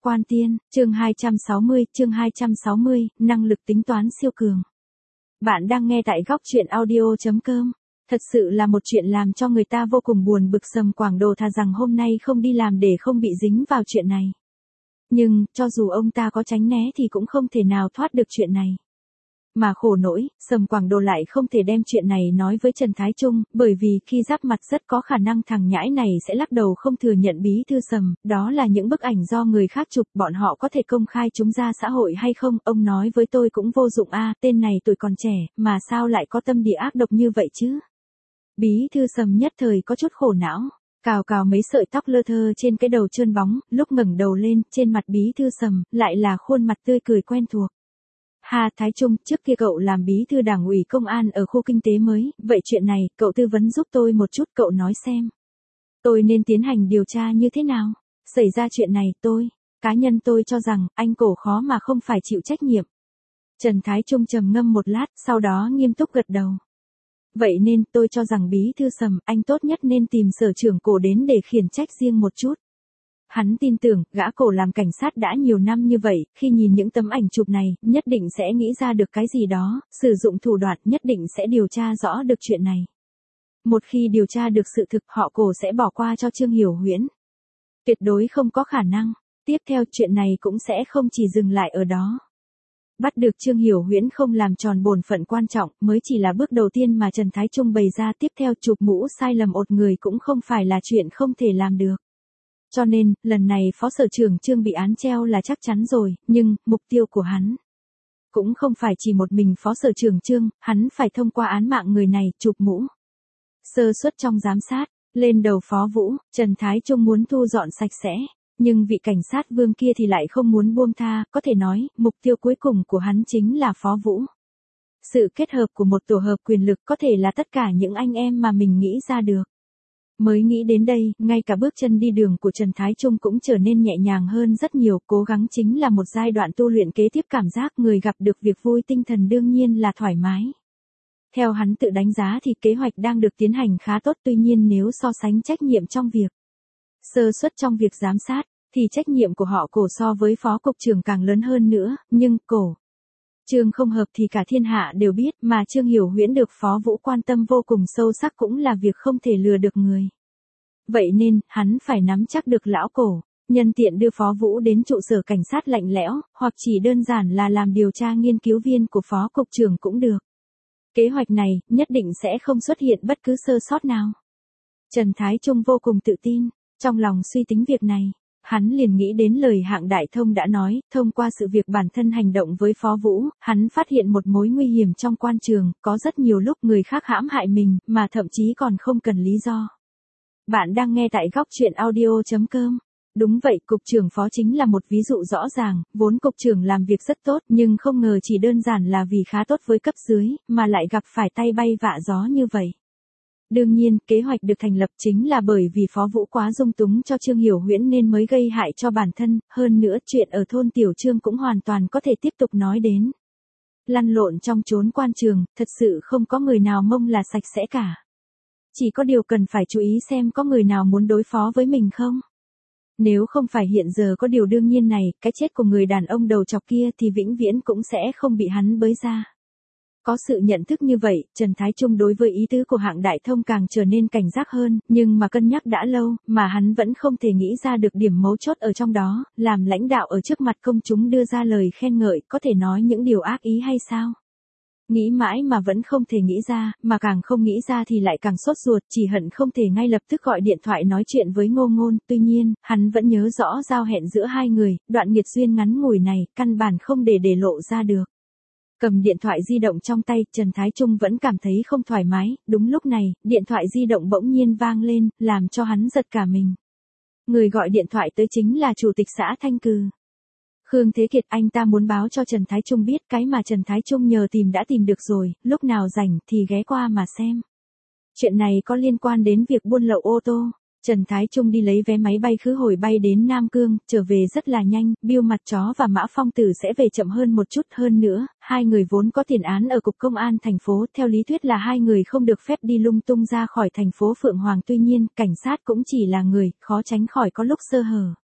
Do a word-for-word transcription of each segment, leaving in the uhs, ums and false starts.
Quan Tiên, chương hai trăm sáu mươi, chương hai trăm sáu mươi, năng lực tính toán siêu cường. Bạn đang nghe tại góc truyện audio chấm com. Thật sự là một chuyện làm cho người ta vô cùng buồn bực. Sầm Quảng Đồ thà rằng hôm nay không đi làm để không bị dính vào chuyện này. Nhưng, cho dù ông ta có tránh né thì cũng không thể nào thoát được chuyện này. Mà khổ nỗi, Sầm Quảng Đồ lại không thể đem chuyện này nói với Trần Thái Trung, bởi vì khi giáp mặt rất có khả năng thằng nhãi này sẽ lắc đầu không thừa nhận bí thư Sầm, đó là những bức ảnh do người khác chụp, bọn họ có thể công khai chúng ra xã hội hay không, ông nói với tôi cũng vô dụng a, tên này tuổi còn trẻ, mà sao lại có tâm địa ác độc như vậy chứ? Bí thư Sầm nhất thời có chút khổ não, cào cào mấy sợi tóc lơ thơ trên cái đầu trơn bóng, lúc ngẩng đầu lên, trên mặt bí thư Sầm, lại là khuôn mặt tươi cười quen thuộc. Hà Thái Trung, trước kia cậu làm bí thư đảng ủy công an ở khu kinh tế mới, vậy chuyện này, cậu tư vấn giúp tôi một chút, cậu nói xem. Tôi nên tiến hành điều tra như thế nào? Xảy ra chuyện này, tôi, cá nhân tôi cho rằng, anh Cổ khó mà không phải chịu trách nhiệm. Trần Thái Trung trầm ngâm một lát, sau đó nghiêm túc gật đầu. Vậy nên, tôi cho rằng bí thư Sầm, anh tốt nhất nên tìm sở trưởng Cổ đến để khiển trách riêng một chút. Hắn tin tưởng, gã Cổ làm cảnh sát đã nhiều năm như vậy, khi nhìn những tấm ảnh chụp này, nhất định sẽ nghĩ ra được cái gì đó, sử dụng thủ đoạn, nhất định sẽ điều tra rõ được chuyện này. Một khi điều tra được sự thực, họ Cổ sẽ bỏ qua cho Trương Hiểu Huyễn. Tuyệt đối không có khả năng. Tiếp theo, chuyện này cũng sẽ không chỉ dừng lại ở đó. Bắt được Trương Hiểu Huyễn không làm tròn bổn phận quan trọng, mới chỉ là bước đầu tiên mà Trần Thái Trung bày ra. Tiếp theo, chụp mũ sai lầm một người cũng không phải là chuyện không thể làm được. Cho nên, lần này phó sở trưởng Trương bị án treo là chắc chắn rồi, nhưng, mục tiêu của hắn cũng không phải chỉ một mình phó sở trưởng Trương, hắn phải thông qua án mạng người này, chụp mũ. Sơ suất trong giám sát, lên đầu phó Vũ, Trần Thái Trung muốn thu dọn sạch sẽ, nhưng vị cảnh sát Vương kia thì lại không muốn buông tha, có thể nói, mục tiêu cuối cùng của hắn chính là phó Vũ. Sự kết hợp của một tổ hợp quyền lực có thể là tất cả những anh em mà mình nghĩ ra được. Mới nghĩ đến đây, ngay cả bước chân đi đường của Trần Thái Trung cũng trở nên nhẹ nhàng hơn rất nhiều, cố gắng chính là một giai đoạn tu luyện kế tiếp, cảm giác người gặp được việc vui tinh thần đương nhiên là thoải mái. Theo hắn tự đánh giá thì kế hoạch đang được tiến hành khá tốt, tuy nhiên nếu so sánh trách nhiệm trong việc sơ suất trong việc giám sát, thì trách nhiệm của họ Cổ so với phó cục trưởng càng lớn hơn nữa, nhưng Cổ Trương không hợp thì cả thiên hạ đều biết, mà Trương Hiểu Huyễn được phó Vũ quan tâm vô cùng sâu sắc cũng là việc không thể lừa được người. Vậy nên, hắn phải nắm chắc được lão Cổ, nhân tiện đưa phó Vũ đến trụ sở cảnh sát lạnh lẽo, hoặc chỉ đơn giản là làm điều tra nghiên cứu viên của phó cục trưởng cũng được. Kế hoạch này, nhất định sẽ không xuất hiện bất cứ sơ sót nào. Trần Thái Trung vô cùng tự tin, trong lòng suy tính việc này. Hắn liền nghĩ đến lời Hạng Đại Thông đã nói, thông qua sự việc bản thân hành động với Phó Vũ, hắn phát hiện một mối nguy hiểm trong quan trường, có rất nhiều lúc người khác hãm hại mình, mà thậm chí còn không cần lý do. Bạn đang nghe tại góc truyện audio chấm com. Đúng vậy, cục trưởng phó chính là một ví dụ rõ ràng, vốn cục trưởng làm việc rất tốt, nhưng không ngờ chỉ đơn giản là vì khá tốt với cấp dưới, mà lại gặp phải tay bay vạ gió như vậy. Đương nhiên, kế hoạch được thành lập chính là bởi vì phó Vũ quá dung túng cho Trương Hiểu Huyễn nên mới gây hại cho bản thân, hơn nữa chuyện ở thôn Tiểu Trương cũng hoàn toàn có thể tiếp tục nói đến. Lăn lộn trong chốn quan trường, thật sự không có người nào mông là sạch sẽ cả. Chỉ có điều cần phải chú ý xem có người nào muốn đối phó với mình không. Nếu không phải hiện giờ có điều đương nhiên này, cái chết của người đàn ông đầu chọc kia thì vĩnh viễn cũng sẽ không bị hắn bới ra. Có sự nhận thức như vậy, Trần Thái Trung đối với ý tứ của Hạng Đại Thông càng trở nên cảnh giác hơn, nhưng mà cân nhắc đã lâu, mà hắn vẫn không thể nghĩ ra được điểm mấu chốt ở trong đó, làm lãnh đạo ở trước mặt công chúng đưa ra lời khen ngợi, có thể nói những điều ác ý hay sao? Nghĩ mãi mà vẫn không thể nghĩ ra, mà càng không nghĩ ra thì lại càng sốt ruột, chỉ hận không thể ngay lập tức gọi điện thoại nói chuyện với Ngô Ngôn, tuy nhiên, hắn vẫn nhớ rõ giao hẹn giữa hai người, đoạn nghiệt duyên ngắn ngủi này, căn bản không để để lộ ra được. Cầm điện thoại di động trong tay, Trần Thái Trung vẫn cảm thấy không thoải mái, đúng lúc này, điện thoại di động bỗng nhiên vang lên, làm cho hắn giật cả mình. Người gọi điện thoại tới chính là Chủ tịch xã Thanh Cừ. Khương Thế Kiệt, anh ta muốn báo cho Trần Thái Trung biết cái mà Trần Thái Trung nhờ tìm đã tìm được rồi, lúc nào rảnh thì ghé qua mà xem. Chuyện này có liên quan đến việc buôn lậu ô tô. Trần Thái Trung đi lấy vé máy bay khứ hồi bay đến Nam Cương, trở về rất là nhanh, Biêu Mặt Chó và Mã Phong Tử sẽ về chậm hơn một chút, hơn nữa, hai người vốn có tiền án ở cục công an thành phố, theo lý thuyết là hai người không được phép đi lung tung ra khỏi thành phố Phượng Hoàng, tuy nhiên, cảnh sát cũng chỉ là người, khó tránh khỏi có lúc sơ hở.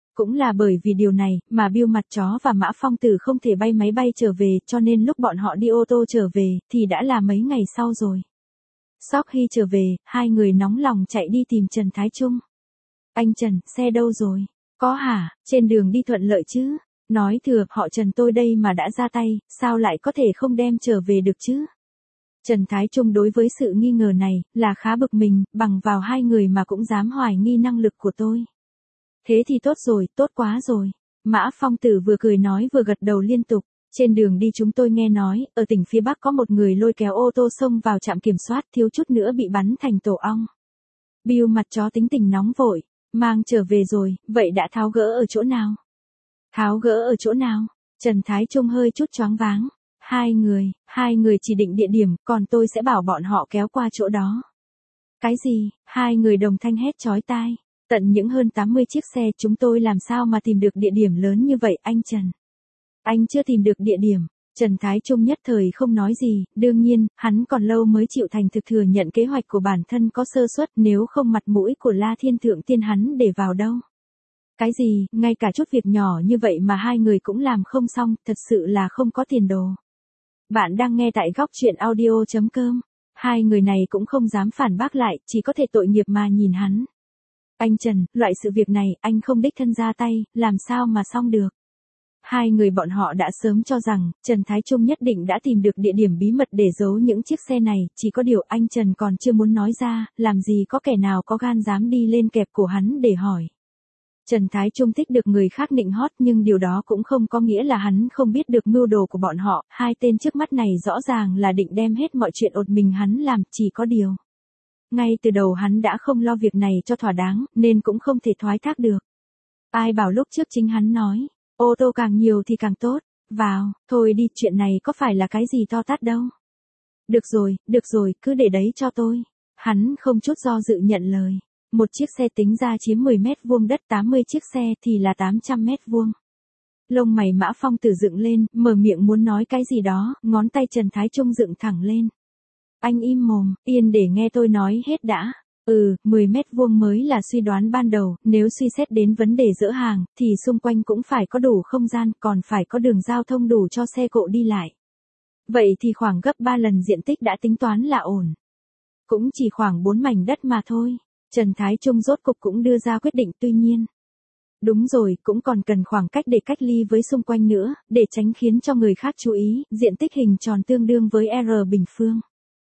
Cũng là bởi vì điều này, mà Bill Mặt Chó và Mã Phong Tử không thể bay máy bay trở về, cho nên lúc bọn họ đi ô tô trở về, thì đã là mấy ngày sau rồi. Sau khi trở về, hai người nóng lòng chạy đi tìm Trần Thái Trung. Anh Trần, xe đâu rồi? Có hả, trên đường đi thuận lợi chứ? Nói thừa, họ Trần tôi đây mà đã ra tay, sao lại có thể không đem trở về được chứ? Trần Thái Trung đối với sự nghi ngờ này, là khá bực mình, bằng vào hai người mà cũng dám hoài nghi năng lực của tôi. Thế thì tốt rồi, tốt quá rồi. Mã Phong Tử vừa cười nói vừa gật đầu liên tục. Trên đường đi chúng tôi nghe nói, ở tỉnh phía Bắc có một người lôi kéo ô tô xông vào trạm kiểm soát, thiếu chút nữa bị bắn thành tổ ong. Bill Mặt Chó tính tình nóng vội, mang trở về rồi, vậy đã tháo gỡ ở chỗ nào? Tháo gỡ ở chỗ nào? Trần Thái Trung hơi chút choáng váng. Hai người, hai người chỉ định địa điểm, còn tôi sẽ bảo bọn họ kéo qua chỗ đó. Cái gì? Hai người đồng thanh hét chói tai. Tận những hơn tám mươi chiếc xe chúng tôi làm sao mà tìm được địa điểm lớn như vậy anh Trần? Anh chưa tìm được địa điểm. Trần Thái Trung nhất thời không nói gì, đương nhiên, hắn còn lâu mới chịu thành thực thừa nhận kế hoạch của bản thân có sơ suất, nếu không mặt mũi của La Thiên Thượng Tiên hắn để vào đâu. Cái gì, ngay cả chút việc nhỏ như vậy mà hai người cũng làm không xong, thật sự là không có tiền đồ. Bạn đang nghe tại góc truyện audio chấm com. Hai người này cũng không dám phản bác lại, chỉ có thể tội nghiệp mà nhìn hắn. Anh Trần, loại sự việc này, anh không đích thân ra tay, làm sao mà xong được. Hai người bọn họ đã sớm cho rằng, Trần Thái Trung nhất định đã tìm được địa điểm bí mật để giấu những chiếc xe này, chỉ có điều anh Trần còn chưa muốn nói ra, làm gì có kẻ nào có gan dám đi lên kẹp cổ hắn để hỏi. Trần Thái Trung thích được người khác nịnh hót nhưng điều đó cũng không có nghĩa là hắn không biết được mưu đồ của bọn họ, hai tên trước mắt này rõ ràng là định đem hết mọi chuyện ột mình hắn làm, chỉ có điều. Ngay từ đầu hắn đã không lo việc này cho thỏa đáng, nên cũng không thể thoái thác được. Ai bảo lúc trước chính hắn nói, ô tô càng nhiều thì càng tốt, vào, thôi đi, chuyện này có phải là cái gì to tát đâu. Được rồi, được rồi, cứ để đấy cho tôi. Hắn không chút do dự nhận lời. Một chiếc xe tính ra chiếm mười mét vuông đất, tám mươi chiếc xe thì là tám trăm mét vuông. Lông mày Mã Phong Tử dựng lên, mở miệng muốn nói cái gì đó, ngón tay Trần Thái Trung dựng thẳng lên. Anh im mồm, yên để nghe tôi nói hết đã. Ừ, mười mét vuông mới là suy đoán ban đầu, nếu suy xét đến vấn đề dỡ hàng, thì xung quanh cũng phải có đủ không gian, còn phải có đường giao thông đủ cho xe cộ đi lại. Vậy thì khoảng gấp ba lần diện tích đã tính toán là ổn. Cũng chỉ khoảng bốn mảnh đất mà thôi. Trần Thái Trung rốt cục cũng đưa ra quyết định, tuy nhiên. Đúng rồi, cũng còn cần khoảng cách để cách ly với xung quanh nữa, để tránh khiến cho người khác chú ý, diện tích hình tròn tương đương với R bình phương.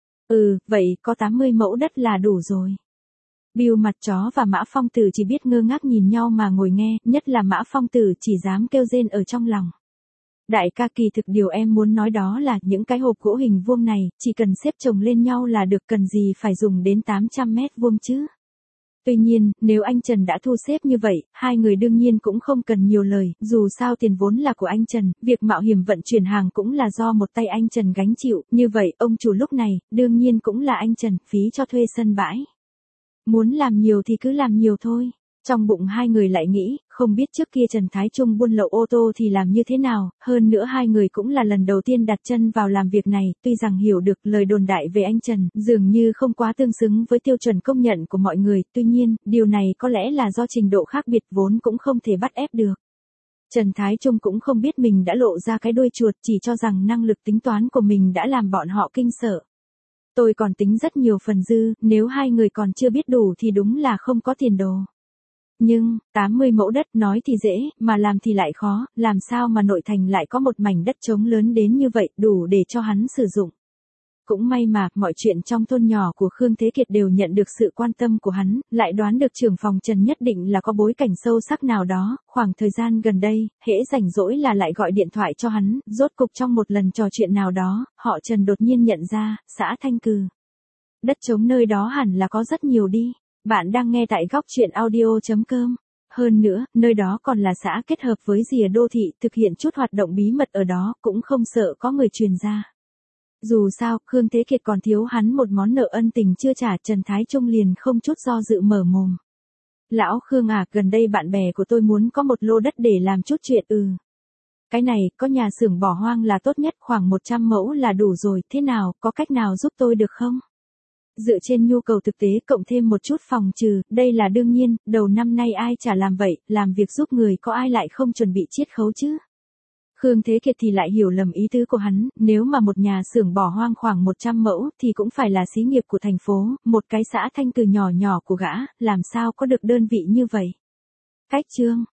Ừ, vậy có tám mươi mẫu đất là đủ rồi. Bill Mặt Chó và Mã Phong Tử chỉ biết ngơ ngác nhìn nhau mà ngồi nghe, nhất là Mã Phong Tử chỉ dám kêu rên ở trong lòng. Đại ca, kỳ thực điều em muốn nói đó là những cái hộp gỗ hình vuông này, chỉ cần xếp chồng lên nhau là được, cần gì phải dùng đến tám trăm mét vuông chứ. Tuy nhiên, nếu anh Trần đã thu xếp như vậy, hai người đương nhiên cũng không cần nhiều lời, dù sao tiền vốn là của anh Trần, việc mạo hiểm vận chuyển hàng cũng là do một tay anh Trần gánh chịu, như vậy, ông chủ lúc này, đương nhiên cũng là anh Trần, phí cho thuê sân bãi. Muốn làm nhiều thì cứ làm nhiều thôi. Trong bụng hai người lại nghĩ, không biết trước kia Trần Thái Trung buôn lậu ô tô thì làm như thế nào, hơn nữa hai người cũng là lần đầu tiên đặt chân vào làm việc này, tuy rằng hiểu được lời đồn đại về anh Trần, dường như không quá tương xứng với tiêu chuẩn công nhận của mọi người, tuy nhiên, điều này có lẽ là do trình độ khác biệt vốn cũng không thể bắt ép được. Trần Thái Trung cũng không biết mình đã lộ ra cái đuôi chuột, chỉ cho rằng năng lực tính toán của mình đã làm bọn họ kinh sợ. Tôi còn tính rất nhiều phần dư, nếu hai người còn chưa biết đủ thì đúng là không có tiền đồ. Nhưng, tám mươi mẫu đất nói thì dễ, mà làm thì lại khó, làm sao mà nội thành lại có một mảnh đất trống lớn đến như vậy, đủ để cho hắn sử dụng. Cũng may mà, mọi chuyện trong thôn nhỏ của Khương Thế Kiệt đều nhận được sự quan tâm của hắn, lại đoán được trưởng phòng Trần nhất định là có bối cảnh sâu sắc nào đó, khoảng thời gian gần đây, hễ rảnh rỗi là lại gọi điện thoại cho hắn, rốt cục trong một lần trò chuyện nào đó, họ Trần đột nhiên nhận ra, xã Thanh Cừ. Đất trống nơi đó hẳn là có rất nhiều đi. Bạn đang nghe tại góc truyện audio chấm com. Hơn nữa, nơi đó còn là xã kết hợp với rìa đô thị, thực hiện chút hoạt động bí mật ở đó, cũng không sợ có người truyền ra. Dù sao, Khương Thế Kiệt còn thiếu hắn một món nợ ân tình chưa trả, Trần Thái Trung liền không chút do dự mở mồm. Lão Khương à, gần đây bạn bè của tôi muốn có một lô đất để làm chút chuyện. Ừ. Cái này, có nhà xưởng bỏ hoang là tốt nhất, khoảng một trăm mẫu là đủ rồi, thế nào, có cách nào giúp tôi được không? Dựa trên nhu cầu thực tế cộng thêm một chút phòng trừ, đây là đương nhiên, đầu năm nay ai chả làm vậy, làm việc giúp người có ai lại không chuẩn bị chiết khấu chứ. Khương Thế Kiệt thì lại hiểu lầm ý tứ của hắn, nếu mà một nhà xưởng bỏ hoang khoảng một trăm mẫu thì cũng phải là xí nghiệp của thành phố, một cái xã Thanh Từ nhỏ nhỏ của gã, làm sao có được đơn vị như vậy. Cách chương